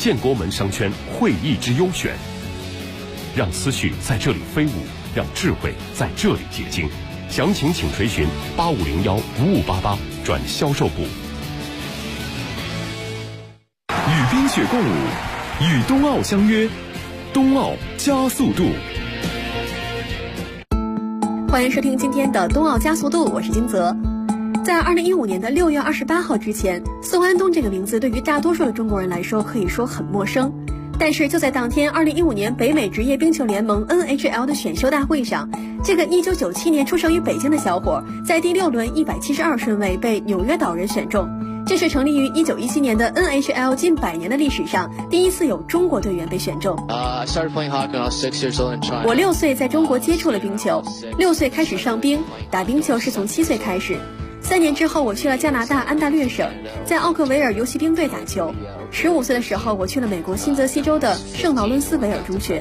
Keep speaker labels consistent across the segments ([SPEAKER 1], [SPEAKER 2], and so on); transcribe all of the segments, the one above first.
[SPEAKER 1] 建国门商圈会议之优选，让思绪在这里飞舞，让智慧在这里结晶。详情请垂询8501-5588转销售部。
[SPEAKER 2] 与冰雪共舞，与冬奥相约，冬奥加速度。
[SPEAKER 3] 欢迎收听今天的冬奥加速度，我是金泽。在2015年的6月28号之前，宋安东这个名字对于大多数的中国人来说可以说很陌生。但是就在当天2015年北美职业冰球联盟 NHL 的选秀大会上，这个1997年出生于北京的小伙在第6轮172顺位被纽约岛人选中。这是成立于1917年的 NHL 近100年的历史上第一次有中国队员被选中。
[SPEAKER 4] I started playing hockey when I was 6 years old in China.
[SPEAKER 3] 我6岁在中国接触了冰球，6岁开始上冰，打冰球是从7岁开始。3年之后，我去了加拿大安大略省，在奥克维尔游骑兵队打球。15岁的时候，我去了美国新泽西州的圣劳伦斯维尔中学。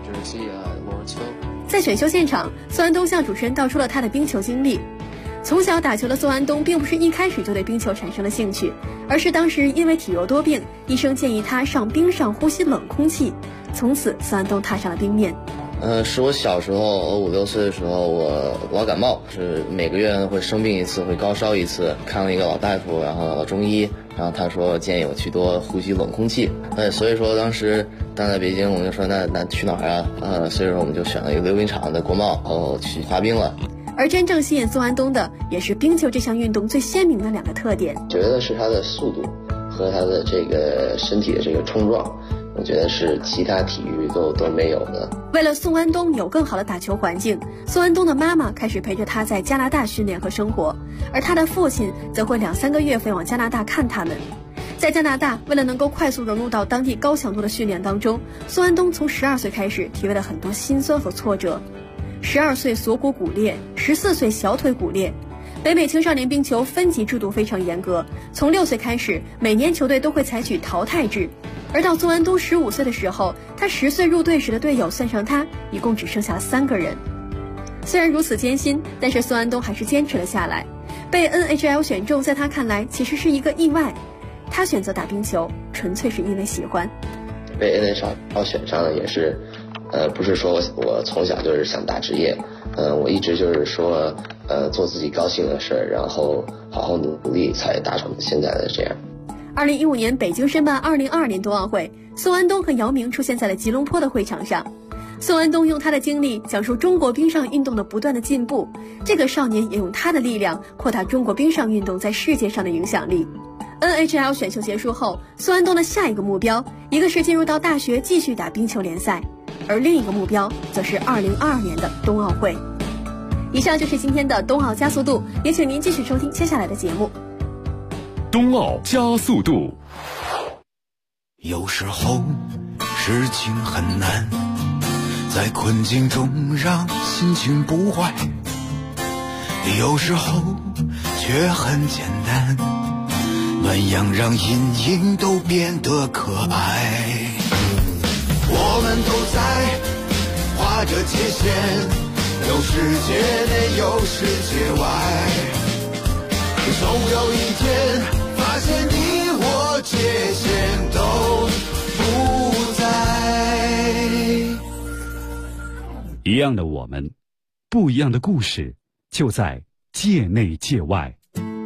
[SPEAKER 3] 在选秀现场，宋安东向主持人道出了他的冰球经历。从小打球的宋安东并不是一开始就对冰球产生了兴趣，而是当时因为体弱多病，医生建议他上冰上呼吸冷空气。从此，宋安东踏上了冰面。
[SPEAKER 5] 是我小时候5、6岁的时候，我老感冒，是每个月会生病一次，会高烧一次，看了一个老大夫，然后老中医，然后他说建议我去多呼吸冷空气。所以说当时在北京，我们就说那去哪儿啊？所以说我们就选了一个溜冰场的国贸，然后去滑冰了。
[SPEAKER 3] 而真正吸引宋安东的，也是冰球这项运动最鲜明的2个特点。
[SPEAKER 5] 觉得是它的速度和它的这个身体的这个冲撞，我觉得是其他体育都没有的。
[SPEAKER 3] 为了宋安东有更好的打球环境，宋安东的妈妈开始陪着他在加拿大训练和生活，而他的父亲则会2、3个月飞往加拿大看他们。在加拿大，为了能够快速融入到当地高强度的训练当中，宋安东从12岁开始体会了很多辛酸和挫折。12岁锁骨骨裂，14岁小腿骨裂。北美青少年冰球分级制度非常严格，从6岁开始，每年球队都会采取淘汰制。而到宋安东15岁的时候，他10岁入队时的队友算上他，一共只剩下3个人。虽然如此艰辛，但是宋安东还是坚持了下来。被 NHL 选中，在他看来其实是一个意外。他选择打冰球，纯粹是因为喜欢。
[SPEAKER 5] 被 NHL 选上的也是，不是说我从小就是想打职业，我一直就是说，做自己高兴的事儿，然后好好努力，才达成现在的这样。
[SPEAKER 3] 2015年北京申办2022年冬奥会，宋安东和姚明出现在了吉隆坡的会场上。宋安东用他的经历讲述中国冰上运动的不断的进步，这个少年也用他的力量扩大中国冰上运动在世界上的影响力。NHL 选秀结束后，宋安东的下一个目标，一个是进入到大学继续打冰球联赛，而另一个目标则是2022年的冬奥会。以上就是今天的冬奥加速度，也请您继续收听接下来的节目。
[SPEAKER 2] 冬奥加速度。
[SPEAKER 6] 有时候事情很难，在困境中让心情不坏，有时候却很简单，暖阳让阴影都变得可爱。我们都在画着界限，有世界内有世界外，总有一天发现你我界限都不在。
[SPEAKER 2] 一样的我们，不一样的故事，就在界内界外。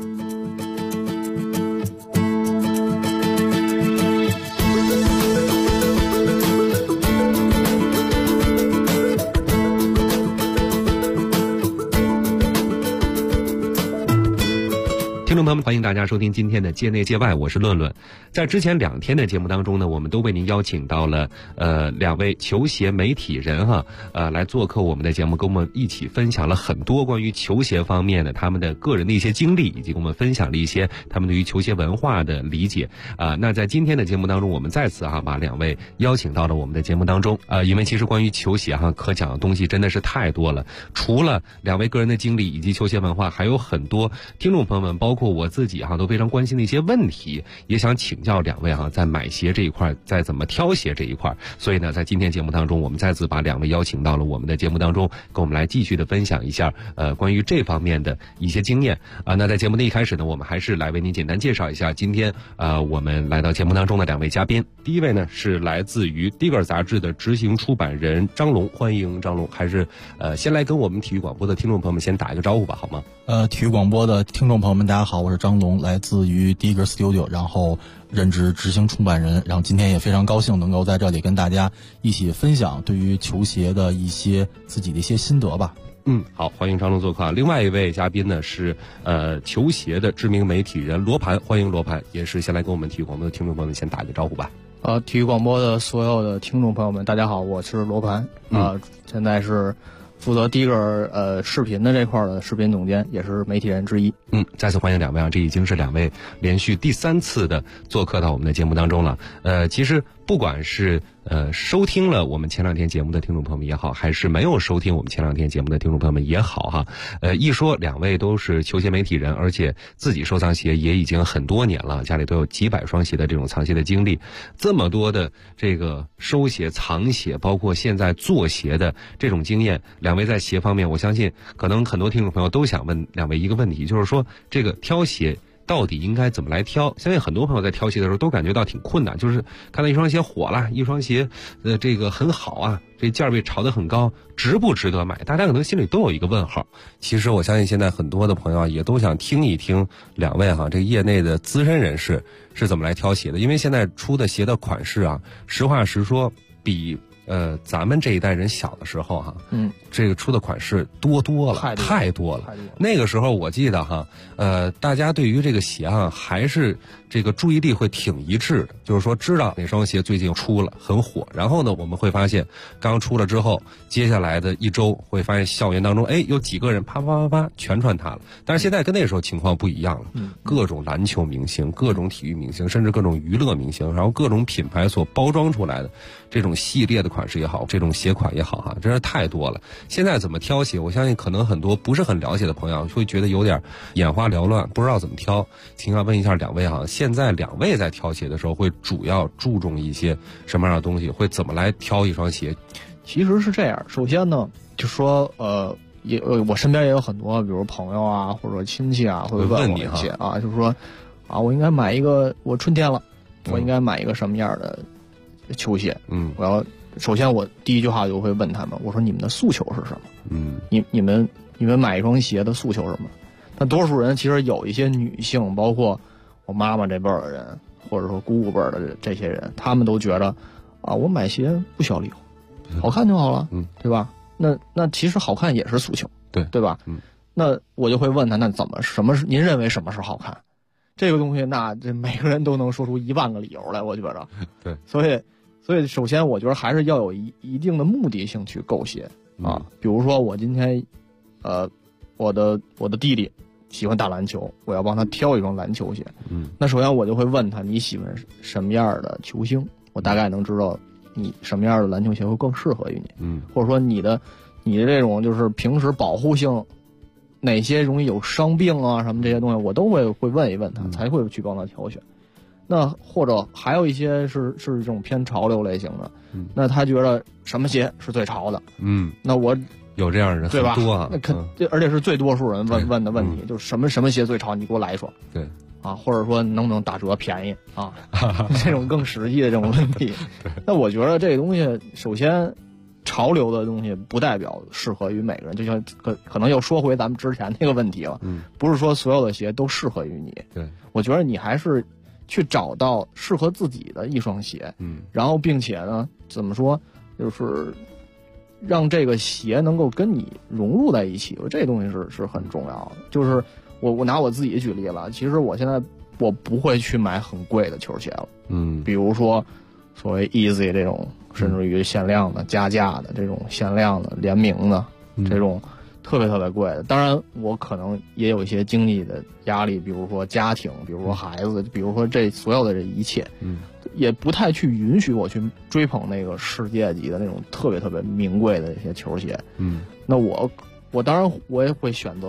[SPEAKER 7] 听众朋友们，欢迎大家收听今天的界内界外，我是论论。在之前2天的节目当中呢，我们都为您邀请到了2位球鞋媒体人来做客我们的节目，跟我们一起分享了很多关于球鞋方面的他们的个人的一些经历，以及跟我们分享了一些他们对于球鞋文化的理解。那在今天的节目当中，我们再次把2位邀请到了我们的节目当中。因为其实关于球鞋可讲的东西真的是太多了，除了2位个人的经历以及球鞋文化，还有很多听众朋友们包括我自己都非常关心的一些问题，也想请教两位在买鞋这一块，在怎么挑鞋这一块。所以呢，在今天节目当中，我们再次把两位邀请到了我们的节目当中，跟我们来继续的分享一下关于这方面的一些经验那在节目的一开始呢，我们还是来为您简单介绍一下今天我们来到节目当中的两位嘉宾。第一位呢是来自于 Digger 杂志的执行出版人张龙，欢迎张龙。还是先来跟我们体育广播的听众朋友们先打一个招呼吧，好吗？
[SPEAKER 8] 体育广播的听众朋友们，大家好，我是张龙，来自于 Digger Studio， 然后任职执行出版人，然后今天也非常高兴能够在这里跟大家一起分享对于球鞋的一些自己的一些心得吧。
[SPEAKER 7] 好，欢迎张龙做客。另外一位嘉宾呢是球鞋的知名媒体人罗盘，欢迎罗盘，也是先来跟我们体育广播的听众朋友们先打个招呼吧。
[SPEAKER 4] 体育广播的所有的听众朋友们，大家好，我是罗盘现在是负责第一个视频的这块的视频总监，也是媒体人之一。
[SPEAKER 7] 再次欢迎两位这已经是两位连续第3次的做客到我们的节目当中了。其实不管是收听了我们前2天节目的听众朋友们也好，还是没有收听我们前2天节目的听众朋友们也好一说两位都是球鞋媒体人，而且自己收藏鞋也已经很多年了，家里都有几百双鞋的这种藏鞋的经历，这么多的这个收鞋藏鞋，包括现在做鞋的这种经验，两位在鞋方面，我相信可能很多听众朋友都想问两位一个问题，就是说这个挑鞋到底应该怎么来挑？相信很多朋友在挑鞋的时候都感觉到挺困难，就是看到一双鞋火了，一双鞋这个很好这价位炒得很高，值不值得买？大家可能心里都有一个问号。其实我相信现在很多的朋友也都想听一听两位这个业内的资深人士是怎么来挑鞋的，因为现在出的鞋的款式实话实说比咱们这一代人小的时候这个出的款式多了，太多了。那个时候我记得大家对于这个鞋还是这个注意力会挺一致的，就是说知道哪双鞋最近出了很火，然后呢我们会发现刚出了之后，接下来的1周会发现校园当中有几个人啪全穿它了。但是现在跟那时候情况不一样了，各种篮球明星，各种体育明星，甚至各种娱乐明星，然后各种品牌所包装出来的这种系列的款式也好，这种鞋款也好真是太多了。现在怎么挑鞋，我相信可能很多不是很了解的朋友会觉得有点眼花缭乱，不知道怎么挑。请要问一下两位现在两位在挑鞋的时候会主要注重一些什么样的东西，会怎么来挑一双鞋？
[SPEAKER 4] 其实是这样，首先呢就说我身边也有很多比如朋友或者亲戚会问我一些就是说我应该买一个，我春天了我应该买一个什么样的球鞋首先我第一句话就会问他们，我说你们的诉求是什么？你们买一双鞋的诉求是什么？但多数人其实有一些女性，包括我妈妈这辈儿的人，或者说姑姑辈儿的这些人，他们都觉得我买鞋不需要理由，好看就好了，对吧？那其实好看也是诉求，对吧？那我就会问他，那您认为什么是好看？这个东西，那这每个人都能说出1万个理由来，我觉得。
[SPEAKER 7] 对，
[SPEAKER 4] 所以首先我觉得还是要有一定的目的性去购鞋比如说我今天我的弟弟喜欢打篮球，我要帮他挑一双篮球鞋那首先我就会问他，你喜欢什么样的球星，我大概能知道你什么样的篮球鞋会更适合于你或者说你的这种就是平时保护性哪些容易有伤病什么这些东西，我都会问一问他，才会去帮他挑选。那或者还有一些是这种偏潮流类型的那他觉得什么鞋是最潮的那我
[SPEAKER 7] 有这样的人
[SPEAKER 4] 对吧？
[SPEAKER 7] 很多
[SPEAKER 4] 那而且是最多数人问的问题就是什么鞋最潮，你给我来一双。
[SPEAKER 7] 对
[SPEAKER 4] 或者说能不能打折便宜这种更实际的这种问题那我觉得这个东西首先潮流的东西不代表适合于每个人，就像可能又说回咱们之前那个问题了不是说所有的鞋都适合于你。
[SPEAKER 7] 对，
[SPEAKER 4] 我觉得你还是去找到适合自己的一双鞋然后并且呢怎么说，就是让这个鞋能够跟你融入在一起，这东西是很重要的。就是我拿我自己举例了，其实我现在我不会去买很贵的球鞋了比如说所谓 Easy 这种甚至于限量的加价的这种限量的联名的这种特别贵的。当然我可能也有一些经济的压力，比如说家庭，比如说孩子，比如说这所有的这一切也不太去允许我去追捧那个世界级的那种特别名贵的一些球鞋那我当然我也会选择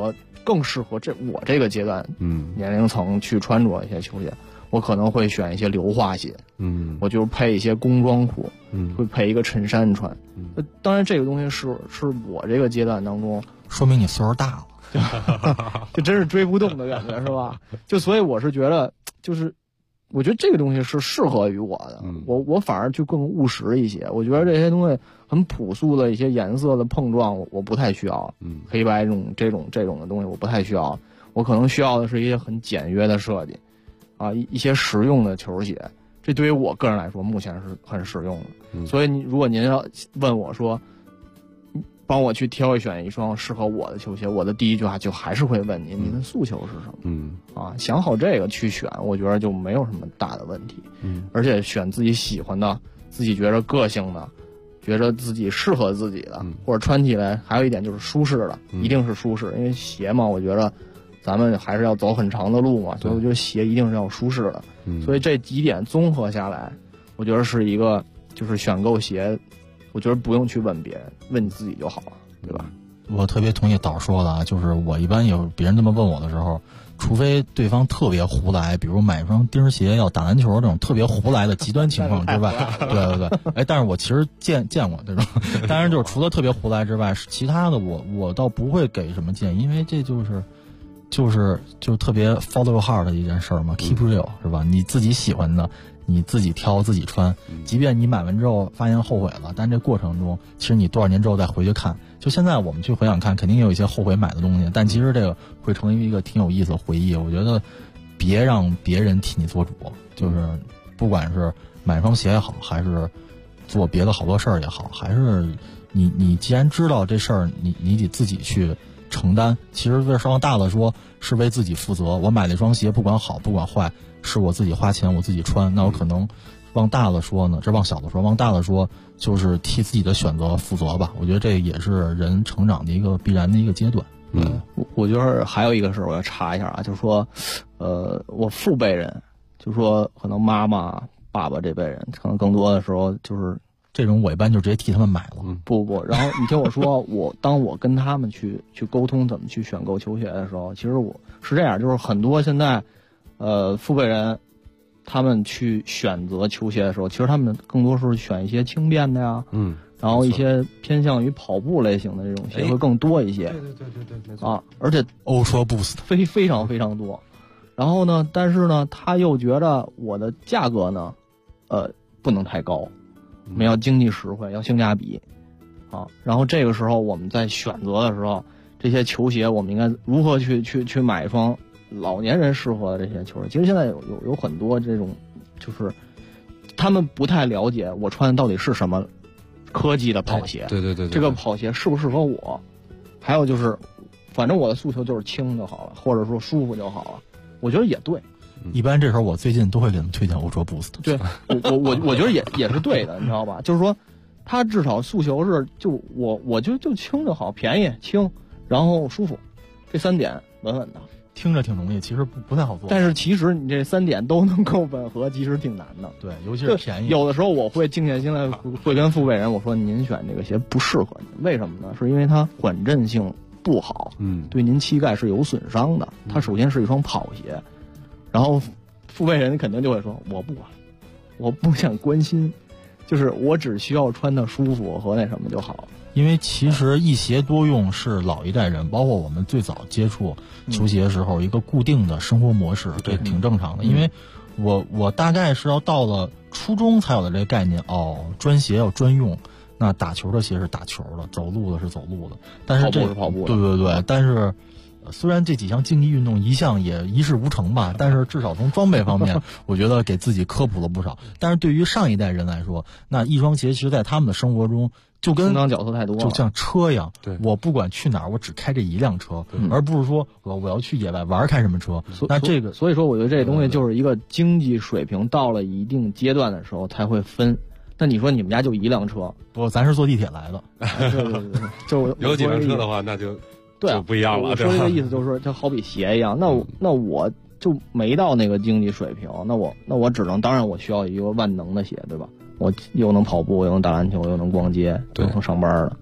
[SPEAKER 4] 更适合我这个阶段年龄层去穿着一些球鞋，我可能会选一些流化鞋，我就配一些工装裤，会配一个衬衫穿。当然这个东西是我这个阶段当中，
[SPEAKER 8] 说明你岁数大了。
[SPEAKER 4] 就真是追不动的感觉，是吧？就所以我是觉得，就是我觉得这个东西是适合于我的，我反而就更务实一些。我觉得这些东西很朴素的一些颜色的碰撞，我不太需要。黑白这种的东西我不太需要，我可能需要的是一些很简约的设计，啊，一些实用的球鞋。这对于我个人来说，目前是很实用的。所以如果您要问我说，帮我去挑选一双适合我的球鞋，我的第一句话就还是会问您的诉求是什么？想好这个去选，我觉得就没有什么大的问题。而且选自己喜欢的，自己觉得个性的，觉得自己适合自己的，或者穿起来还有一点就是舒适的，一定是舒适。因为鞋嘛，我觉得咱们还是要走很长的路嘛，所以我觉得鞋一定是要舒适的。所以这几点综合下来，我觉得是一个就是选购鞋，我觉得不用去问别人，问你自己就好了，对吧？
[SPEAKER 8] 我特别同意导说的啊，就是我一般有别人这么问我的时候，除非对方特别胡来，比如买一双钉鞋要打篮球这种特别胡来的极端情况之外，对，但是我其实见过这种，当然就是除了特别胡来之外，其他的我倒不会给什么建议，因为这就是特别 follow your heart 的一件事嘛 ，keep real 是吧？你自己喜欢的，你自己挑自己穿，即便你买完之后发现后悔了，但这过程中其实你多少年之后再回去看，就现在我们去回想看，肯定有一些后悔买的东西，但其实这个会成为一个挺有意思的回忆。我觉得别让别人替你做主，就是不管是买双鞋也好，还是做别的好多事儿也好，还是你既然知道这事儿，你得自己去承担。其实这往大了说是为自己负责，我买那双鞋不管好不管坏，是我自己花钱我自己穿，那我可能往大了说呢，这往小了说，往大了说就是替自己的选择负责吧。我觉得这也是人成长的一个必然的一个阶段。
[SPEAKER 4] 我觉得还有一个事儿我要插一下啊，就是说我父辈人，就是说可能妈妈爸爸这辈人可能更多的时候就是
[SPEAKER 8] 这种我一般就直接替他们买了。
[SPEAKER 4] 不，然后你听我说，当我跟他们去沟通怎么去选购球鞋的时候，其实我是这样，就是很多现在父辈人他们去选择球鞋的时候，其实他们更多是选一些轻便的呀，然后一些偏向于跑步类型的这种鞋会更多一些。对啊，而且
[SPEAKER 8] Ultra Boost
[SPEAKER 4] 非常非常多。然后呢，但是呢，他又觉得我的价格呢，不能太高，我们要经济实惠，要性价比啊。然后这个时候我们在选择的时候，这些球鞋我们应该如何去买一双老年人适合的这些球鞋？其实现在有很多这种，就是他们不太了解我穿的到底是什么科技的跑鞋。
[SPEAKER 7] 对，
[SPEAKER 4] 这个跑鞋适不适合我？还有就是，反正我的诉求就是轻就好了，或者说舒服就好了。我觉得也对。
[SPEAKER 8] 一般这时候我最近都会给他们推荐Ultra Boost。
[SPEAKER 4] 对，我觉得也是对的，你知道吧？就是说，他至少诉求是我就轻就好，便宜轻，然后舒服，这3点稳稳的。
[SPEAKER 8] 听着挺容易，其实不太好做。
[SPEAKER 4] 但是其实你这3点都能够吻合，其实挺难的。
[SPEAKER 8] 对，尤其是便宜。
[SPEAKER 4] 有的时候我会静下心来，会跟父辈人我说：“您选这个鞋不适合您，为什么呢？是因为它缓震性不好，对您膝盖是有损伤的。它首先是一双跑鞋。”然后父辈人肯定就会说：“我不管，我不想关心，就是我只需要穿的舒服和那什么就好。”
[SPEAKER 8] 因为其实一鞋多用是老一代人，包括我们最早接触球鞋的时候一个固定的生活模式，这挺正常的。因为我大概是要到了初中才有的这个概念，专鞋要专用，那打球的鞋是打球的，走路的是走路的，但是
[SPEAKER 4] 跑步是跑步的。
[SPEAKER 8] 对，但是虽然这几项竞技运动一向也一事无成吧，但是至少从装备方面，我觉得给自己科普了不少。但是对于上一代人来说，那一双鞋其实在他们的生活中就跟
[SPEAKER 4] 当角色太多了，
[SPEAKER 8] 就像车一样。
[SPEAKER 7] 对，
[SPEAKER 8] 我不管去哪儿，我只开这一辆车，而不是说我要去野外玩开什么车。那这个，
[SPEAKER 4] 所以说我觉得这东西就是一个经济水平到了一定阶段的时候才会分。那你说你们家就一辆车，
[SPEAKER 8] 咱是坐地铁来的。
[SPEAKER 4] 对，就
[SPEAKER 7] 有几辆车的话，那就不一样了。
[SPEAKER 4] 我说这个意思就是说，它好比鞋一样，那我就没到那个经济水平，那我只能，当然我需要一个万能的鞋，对吧？我又能跑步，又能打篮球，又能逛街，又能上班的。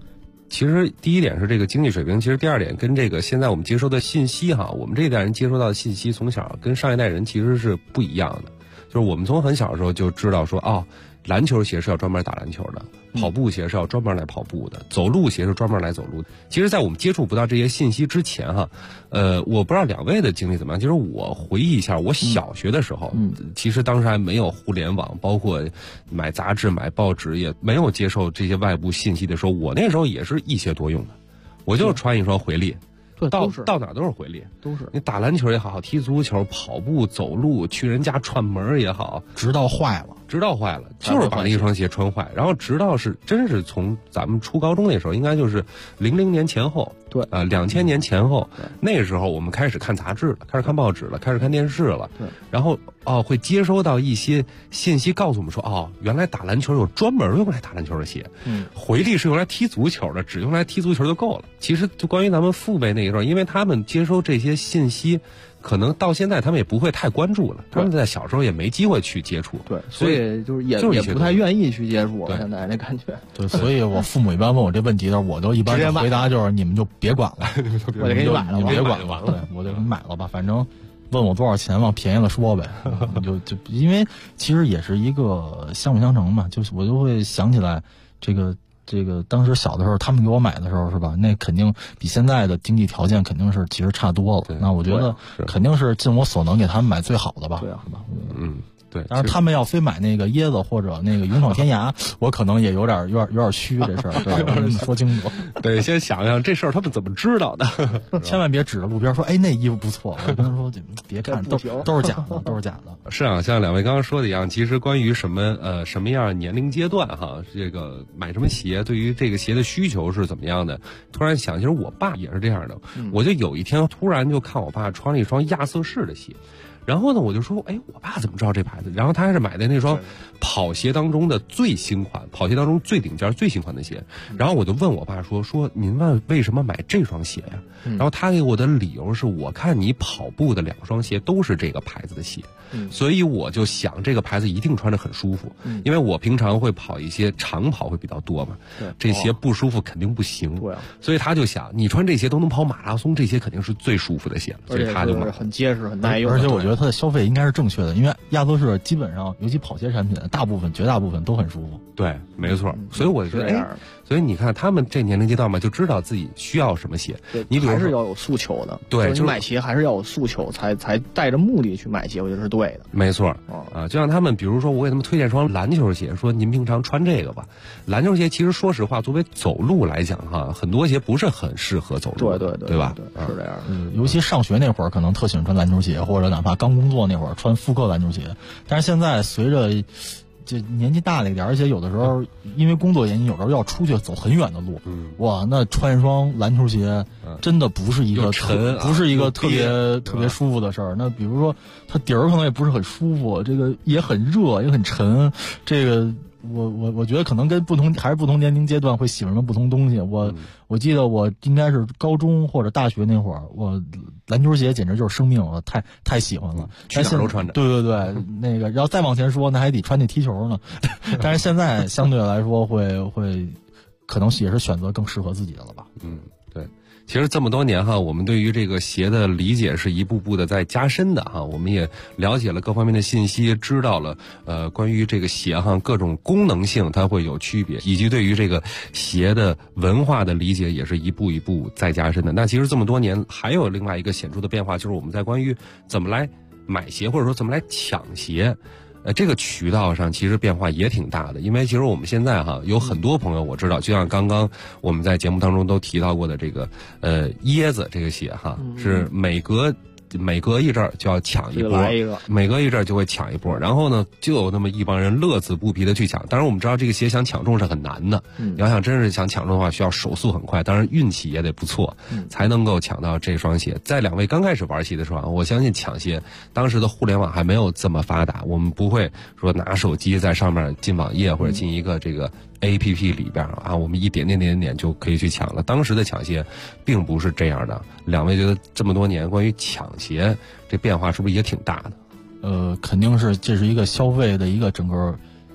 [SPEAKER 7] 其实第一点是这个经济水平，其实第二点跟这个现在我们接收的信息哈，我们这一代人接收到的信息从小跟上一代人其实是不一样的。就是我们从很小的时候就知道说，哦，篮球鞋是要专门打篮球的，跑步鞋是要专门来跑步的，走路鞋是专门来走路的。其实在我们接触不到这些信息之前哈，我不知道两位的经历怎么样。就是我回忆一下，我小学的时候，其实当时还没有互联网，包括买杂志买报纸也没有接受这些外部信息的时候，我那时候也是一鞋多用的，我就穿一双回力。
[SPEAKER 4] 对，
[SPEAKER 7] 到哪都是回力，
[SPEAKER 4] 都是
[SPEAKER 7] 你打篮球也好，踢足球、跑步、走路，去人家串门也好，
[SPEAKER 8] 直到坏了，
[SPEAKER 7] 就是把那一双鞋穿坏。然后直到真是从咱们初高中那时候，应该就是00年前后，
[SPEAKER 4] 对
[SPEAKER 7] ，2000年前后，那个时候我们开始看杂志了，开始看报纸了，开始看电视了，
[SPEAKER 4] 对，
[SPEAKER 7] 然后会接收到一些信息，告诉我们说，原来打篮球有专门用来打篮球的鞋，回力是用来踢足球的，只用来踢足球就够了。其实就关于咱们父辈那个时候，因为他们接收这些信息，可能到现在他们也不会太关注了，他们在小时候也没机会去接触，
[SPEAKER 4] 对，所以就是也不太愿意去接触了。现在那感觉，
[SPEAKER 8] 对，所以我父母一般问我这问题的时候，我都一般回答就是你们就别管了，
[SPEAKER 4] 我就给你买了吧，
[SPEAKER 8] 别管了，对，我就给你买了吧，反正问我多少钱，往便宜了说呗，就因为其实也是一个相辅相成嘛，就是我就会想起来这个当时小的时候他们给我买的时候是吧，那肯定比现在的经济条件肯定是其实差多了，那我觉得肯定是尽我所能给他们买最好的吧，
[SPEAKER 4] 对啊，是吧？
[SPEAKER 7] 对，
[SPEAKER 8] 当然他们要非买那个椰子或者那个勇闯天涯，我可能也有点虚这事儿，对，说清楚。
[SPEAKER 7] 对，先想想这事儿他们怎么知道的，
[SPEAKER 8] 千万别指着路边说，哎，那衣服不错。我跟他说，别看，都是假的，都是假的。
[SPEAKER 7] 是啊，像两位刚刚说的一样，其实关于什么样年龄阶段哈，这个买什么鞋，对于这个鞋的需求是怎么样的，突然想，其实我爸也是这样的。我就有一天突然就看我爸穿了一双亚瑟士的鞋。然后呢，我就说，哎，我爸怎么知道这牌子？然后他还是买的那双跑鞋当中的最新款，跑鞋当中最顶尖、最新款的鞋。然后我就问我爸说您为什么买这双鞋呀？然后他给我的理由是，我看你跑步的2双鞋都是这个牌子的鞋，所以我就想这个牌子一定穿着很舒服，因为我平常会跑一些长跑会比较多嘛，这鞋不舒服肯定不行，所以他就想你穿这鞋都能跑马拉松，这鞋肯定是最舒服的鞋了，所以他就买，
[SPEAKER 4] 很结实很耐用，
[SPEAKER 8] 而且我觉得他的消费应该是正确的，因为亚瑟士基本上尤其跑鞋产品绝大部分都很舒服，
[SPEAKER 7] 对，没错，所以我就觉得所以你看他们这年龄阶段嘛，就知道自己需要什么鞋。
[SPEAKER 4] 你还是要有诉求的，
[SPEAKER 7] 对，
[SPEAKER 4] 就是买鞋还是要有诉求，才带着目的去买鞋，我觉得是对的。
[SPEAKER 7] 没错，就像他们，比如说我给他们推荐双篮球鞋，说您平常穿这个吧。篮球鞋其实说实话，作为走路来讲哈，很多鞋不是很适合走路，对吧？
[SPEAKER 4] 是这样。
[SPEAKER 8] 尤其上学那会儿，可能特喜欢穿篮球鞋，或者哪怕刚工作那会儿穿复刻篮球鞋。但是现在随着就年纪大了一点，而且有的时候因为工作原因，有时候要出去走很远的路，哇，那穿一双篮球鞋真的不是一个特别舒服的事儿。那比如说它底儿可能也不是很舒服，这个也很热也很沉，这个我觉得可能跟不同年龄阶段会喜欢上不同东西。我记得我应该是高中或者大学那会儿，我篮球鞋简直就是生命，我太喜欢了，
[SPEAKER 7] 去哪儿都穿着。
[SPEAKER 8] 对，那个，然后再往前说，那还得穿那踢球呢。但是现在相对来说会，可能也是选择更适合自己的了吧。
[SPEAKER 7] 对。其实这么多年哈，我们对于这个鞋的理解是一步步的在加深的哈，我们也了解了各方面的信息，知道了关于这个鞋哈各种功能性它会有区别，以及对于这个鞋的文化的理解也是一步一步在加深的。那其实这么多年还有另外一个显著的变化，就是我们在关于怎么来买鞋或者说怎么来抢鞋。这个渠道上其实变化也挺大的，因为其实我们现在哈有很多朋友我知道，就像刚刚我们在节目当中都提到过的这个椰子这个鞋哈，是每隔一阵儿就要抢一波，每隔一阵儿就会抢一波，然后呢就有那么一帮人乐此不疲的去抢。当然我们知道这个鞋想抢中是很难的，你要想真是想抢中的话，需要手速很快，当然运气也得不错，才能够抢到这双鞋。在两位刚开始玩鞋的时候啊，我相信抢鞋当时的互联网还没有这么发达，我们不会说拿手机在上面进网页或者进一个这个APP 里边啊，我们一点就可以去抢了。当时的抢鞋并不是这样的。两位觉得这么多年关于抢鞋这变化是不是也挺大的？
[SPEAKER 8] 肯定是这是一个消费的一个整个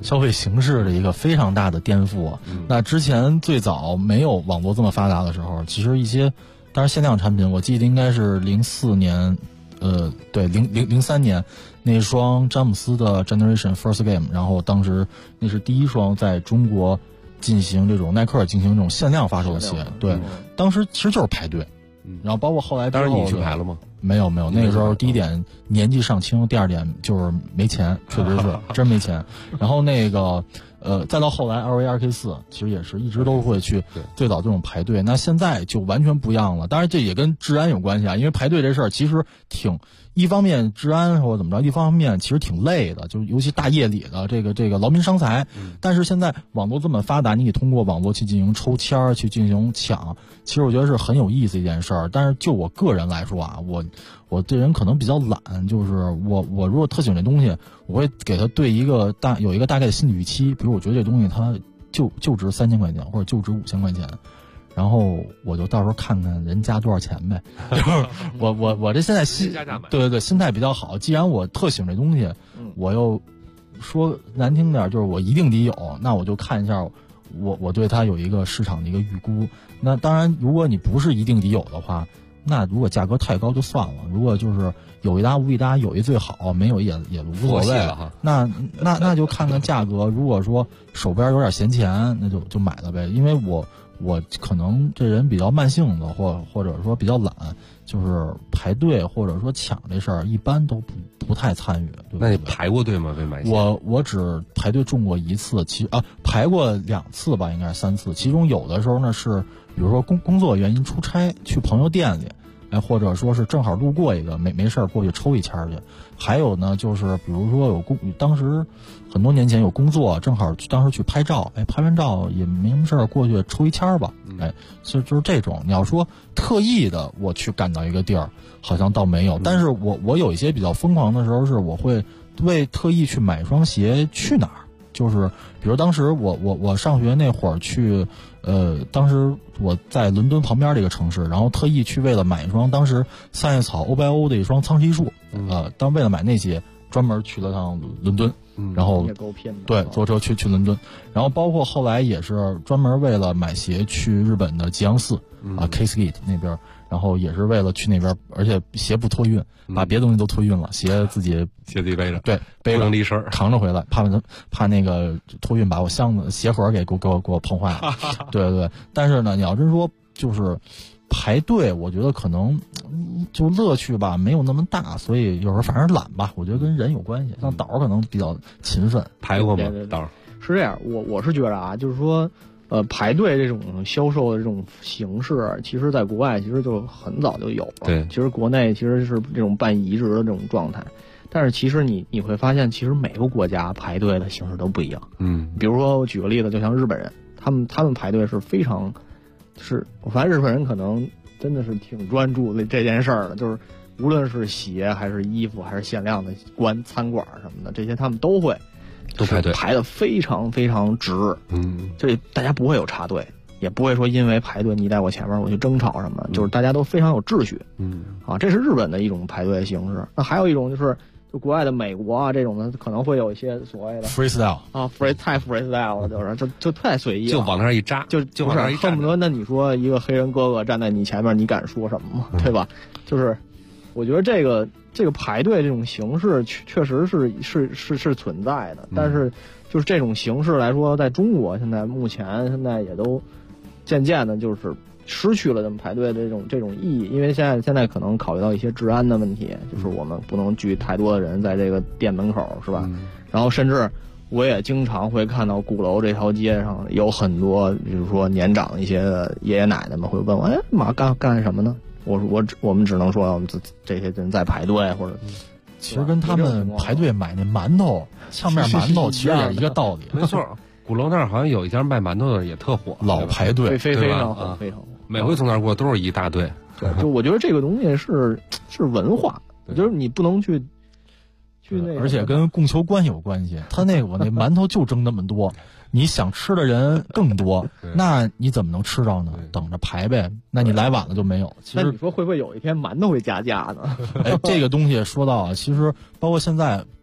[SPEAKER 8] 消费形式的一个非常大的颠覆。那之前最早没有网络这么发达的时候，其实一些当然限量产品，我记得应该是04年，对03年那双詹姆斯的 Generation First Game， 然后当时那是第一双在中国进行这种耐克进行这种限量发售的鞋，对，当时其实就是排队，然后包括后来之后，
[SPEAKER 7] 当然你去排了吗？
[SPEAKER 8] 没有，那个时候第一点年纪尚轻，第二点就是没钱，确实是真没钱。然后那个再到后来 LV2K4，其实也是一直都会去最早这种排队。那现在就完全不一样了，当然这也跟治安有关系啊，因为排队这事儿其实一方面治安或者怎么着，一方面其实挺累的，就是尤其大夜里的这个劳民伤财。但是现在网络这么发达，你可以通过网络去进行抽签去进行抢，其实我觉得是很有意思一件事儿。但是就我个人来说啊，我这人可能比较懒，就是我如果特喜欢这东西，我会给他对有一个大概的心理预期，比如我觉得这东西它就值3000块钱或者就值5000块钱。然后我就到时候看看人加多少钱呗，就是我这现在对心态比较好。既然我特喜欢这东西，我又说难听点，就是我一定得有，那我就看一下我对它有一个市场的一个预估。那当然，如果你不是一定得有的话，那如果价格太高就算了。如果就是有一搭无一搭，有一最好，没有也无所谓了。那就看看价格。如果说手边有点闲钱，那就买了呗。因为我可能这人比较慢性子，或者说比较懒，就是排队或者说抢这事儿，一般都不太参与。对对，
[SPEAKER 7] 那你排过队吗？为买鞋？
[SPEAKER 8] 我只排队中过一次，排过2次吧，应该是3次。其中有的时候呢是，比如说工作原因出差去朋友店里，或者说是正好路过一个没事过去抽一签去。还有呢，就是比如说当时很多年前有工作，正好当时去拍照，拍完照也没什么事过去抽一签吧，就是这种。你要说特意的我去赶到一个地儿，好像倒没有。但是我有一些比较疯狂的时候，是我会为特意去买一双鞋去哪儿。就是比如当时我上学那会儿去，当时我在伦敦旁边这个城市，然后特意去为了买一双当时三叶草欧白欧的一双苍崎树，为了买那鞋专门去了趟伦敦，然后对坐车去伦敦，然后包括后来也是专门为了买鞋去日本的吉阳寺K-Skate 那边。然后也是为了去那边，而且鞋不托运，把别的东西都托运了，鞋自己
[SPEAKER 7] 背着，
[SPEAKER 8] 对，背着
[SPEAKER 7] 离身
[SPEAKER 8] 扛着回来，怕那个托运把我箱子鞋盒给我碰坏了。对，但是呢，你要真说就是排队，我觉得可能就乐趣吧没有那么大，所以有时候反正懒吧，我觉得跟人有关系。像导可能比较勤奋，
[SPEAKER 7] 排过吗？导
[SPEAKER 4] 是这样，我是觉得啊，就是说。排队这种销售的这种形式，其实在国外其实就很早就有了。
[SPEAKER 7] 对，
[SPEAKER 4] 其实国内其实是这种半移植的这种状态，但是其实你会发现，其实每个国家排队的形式都不一样。比如说我举个例子，就像日本人，他们排队是非常，我发现日本人可能真的是挺专注的这件事儿的，就是无论是鞋还是衣服还是限量的餐馆什么的，这些他们都
[SPEAKER 7] 排队，
[SPEAKER 4] 排得非常非常直，这大家不会有插队，也不会说因为排队你在我前面我去争吵什么，就是大家都非常有秩序，这是日本的一种排队形式。那还有一种就是就国外的美国啊这种的，可能会有一些所谓的
[SPEAKER 8] freestyle
[SPEAKER 4] 太 freestyle 了，就太随意了，
[SPEAKER 7] 就往那儿一扎，
[SPEAKER 4] 就不是恨不得那你说一个黑人哥哥站在你前面，你敢说什么吗？对吧？就是我觉得这个排队这种形式确实是存在的，但是就是这种形式来说，在中国目前现在也都渐渐的就是失去了这么排队的这种意义，因为现在可能考虑到一些治安的问题，就是我们不能聚太多的人在这个店门口，是吧？然后甚至我也经常会看到鼓楼这条街上有很多，比如说年长一些的爷爷奶奶们会问我，妈干什么呢？我们只能说我们这些人在排队，或者
[SPEAKER 8] 其实跟他们排队买那馒头呛面馒头其实也是一个道理。
[SPEAKER 7] 没错，鼓楼那儿好像有一家卖馒头的也特火，
[SPEAKER 8] 老排队，
[SPEAKER 4] 非常火，非常火。
[SPEAKER 7] 每回从那儿过都是一大队。
[SPEAKER 4] 对，就我觉得这个东西是文化，就是你不能去那，
[SPEAKER 8] 而且跟供求关系有关系。他我那馒头就挣那么多。你想吃的人更多，那你怎么能吃着呢？等着排呗。那你来晚了就没有。其实
[SPEAKER 4] 那你说会不会有一天馒头会加价呢？
[SPEAKER 8] 这个东西说到啊，其实包括现在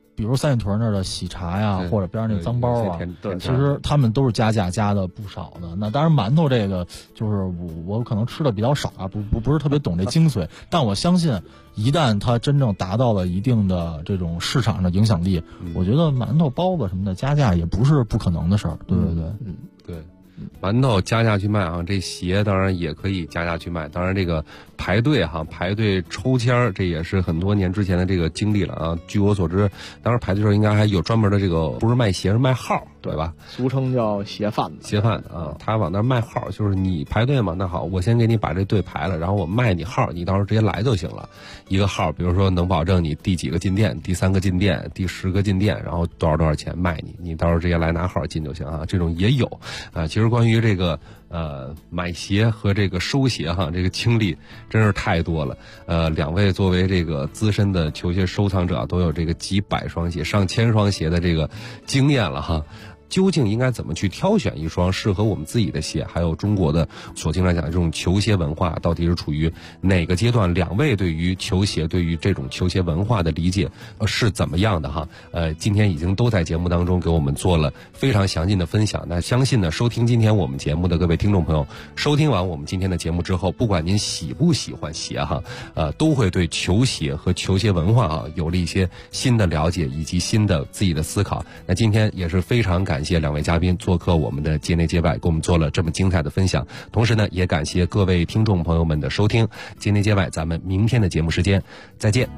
[SPEAKER 8] 比如三里屯那儿的喜茶呀，或者边上那脏包啊，
[SPEAKER 7] 对，
[SPEAKER 8] 其实他们都是加价加的不少的。那当然馒头这个就是我可能吃的比较少啊，不是特别懂这精髓，但我相信一旦它真正达到了一定的这种市场上的影响力，我觉得馒头包子什么的加价也不是不可能的事儿。对对对，
[SPEAKER 7] 对。馒头加价去卖啊，这鞋当然也可以加价去卖。当然这个排队抽签儿，这也是很多年之前的这个经历了啊。据我所知，当时排队的时候应该还有专门的这个，不是卖鞋，是卖号，对吧？
[SPEAKER 4] 俗称叫鞋贩子。
[SPEAKER 7] 鞋贩子啊，他往那儿卖号，就是你排队嘛，那好，我先给你把这队排了，然后我卖你号，你到时候直接来就行了。一个号，比如说能保证你第几个进店，第3个进店，第10个进店，然后多少钱卖你，你到时候直接来拿号进就行啊。这种也有啊。其实关于这个买鞋和这个收鞋这个经历真是太多了。两位作为这个资深的球鞋收藏者，都有这个几百双鞋、上千双鞋的这个经验了哈。究竟应该怎么去挑选一双适合我们自己的鞋？还有中国的所经常讲的这种球鞋文化到底是处于哪个阶段？两位对于球鞋、对于这种球鞋文化的理解是怎么样的哈？今天已经都在节目当中给我们做了非常详尽的分享。那相信呢，收听今天我们节目的各位听众朋友，收听完我们今天的节目之后，不管您喜不喜欢鞋哈，都会对球鞋和球鞋文化有了一些新的了解以及新的自己的思考。那今天也是非常感谢两位嘉宾做客我们的街内街外，给我们做了这么精彩的分享。同时呢，也感谢各位听众朋友们的收听。街内街外，咱们明天的节目时间再见。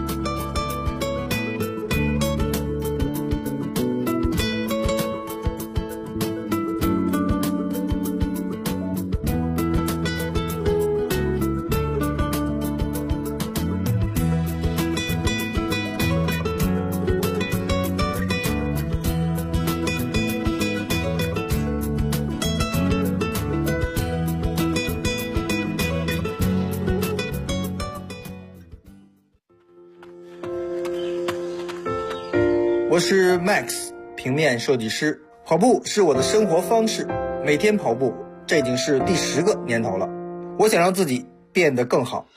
[SPEAKER 9] 我是 Max， 平面设计师。跑步是我的生活方式，每天跑步，这已经是第10个年头了。我想让自己变得更好。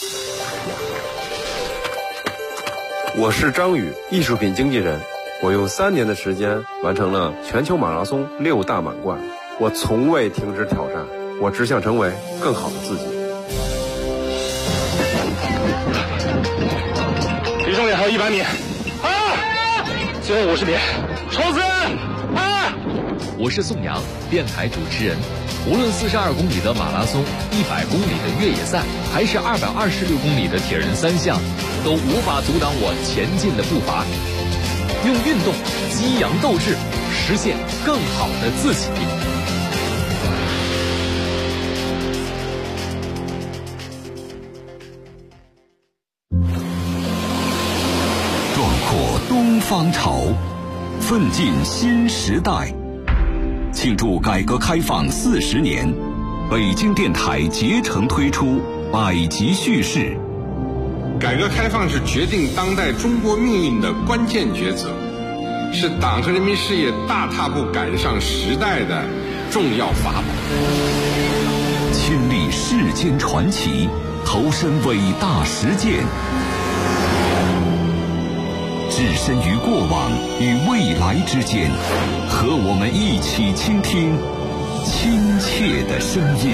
[SPEAKER 10] 我是张宇，艺术品经纪人。我用3年的时间完成了全球马拉松6大满贯。我从未停止挑战，我只想成为更好的自己。
[SPEAKER 11] 离终点还有100米。最后50米，冲刺！
[SPEAKER 12] 我是宋阳，电台主持人。无论42公里的马拉松、100公里的越野赛，还是226公里的铁人3项，都无法阻挡我前进的步伐。用运动激扬斗志，实现更好的自己。
[SPEAKER 13] 东方潮，奋进新时代。庆祝改革开放40年，北京电台竭诚推出百集叙事。
[SPEAKER 14] 改革开放是决定当代中国命运的关键抉择，是党和人民事业大踏步赶上时代的重要法宝。
[SPEAKER 13] 亲历世间传奇，投身伟大实践，置身于过往与未来之间，和我们一起倾听亲切的声音。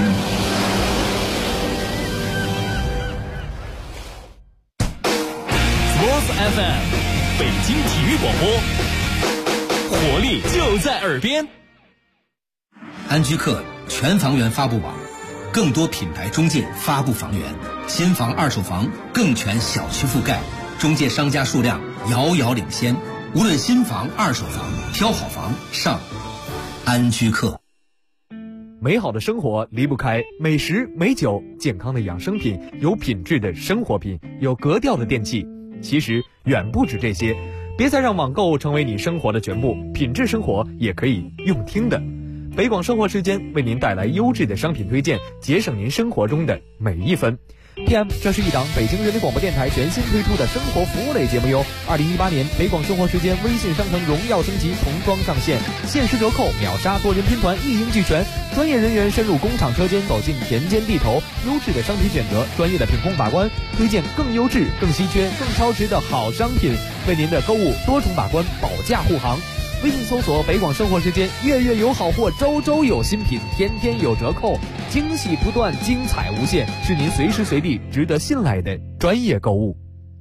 [SPEAKER 12] Sports FM， 北京体育广播，活力就在耳边。
[SPEAKER 15] 安居客全房源发布网，更多品牌中介发布房源，新房、二手房更全小区覆盖。中介商家数量遥遥领先，无论新房、二手房，挑好房上安居客。
[SPEAKER 16] 美好的生活离不开美食、美酒、健康的养生品、有品质的生活品、有格调的电器。其实远不止这些，别再让网购成为你生活的全部，品质生活也可以用听的。北广生活时间为您带来优质的商品推荐，节省您生活中的每一分。 PM， 这是一档北京人民广播电台全新推出的生活服务类节目哟。2018年北广生活时间微信商城荣耀升级，童装上线，限时折扣，秒杀多人拼团，一应俱全。专业人员深入工厂车间，走进田间地头，优质的商品选择，专业的品控把关，推荐更优质、更稀缺、更超值的好商品，为您的购物多重把关，保驾护航。微信搜索北广生活时间，月月有好货，周周有新品，天天有折扣，惊喜不断，精彩无限，是您随时随地值得信赖的专业购物。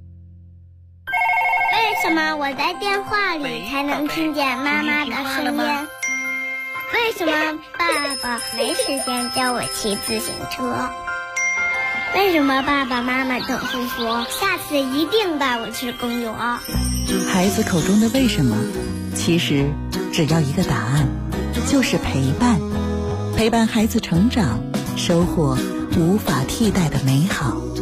[SPEAKER 17] 为什么我在电话里才能听见妈妈的声音？为什么爸爸没时间教我骑自行车？为什么爸爸妈妈总是说下次一定带我去公园？
[SPEAKER 18] 孩子口中的为什么，其实只要一个答案，就是陪伴。陪伴孩子成长，收获无法替代的美好。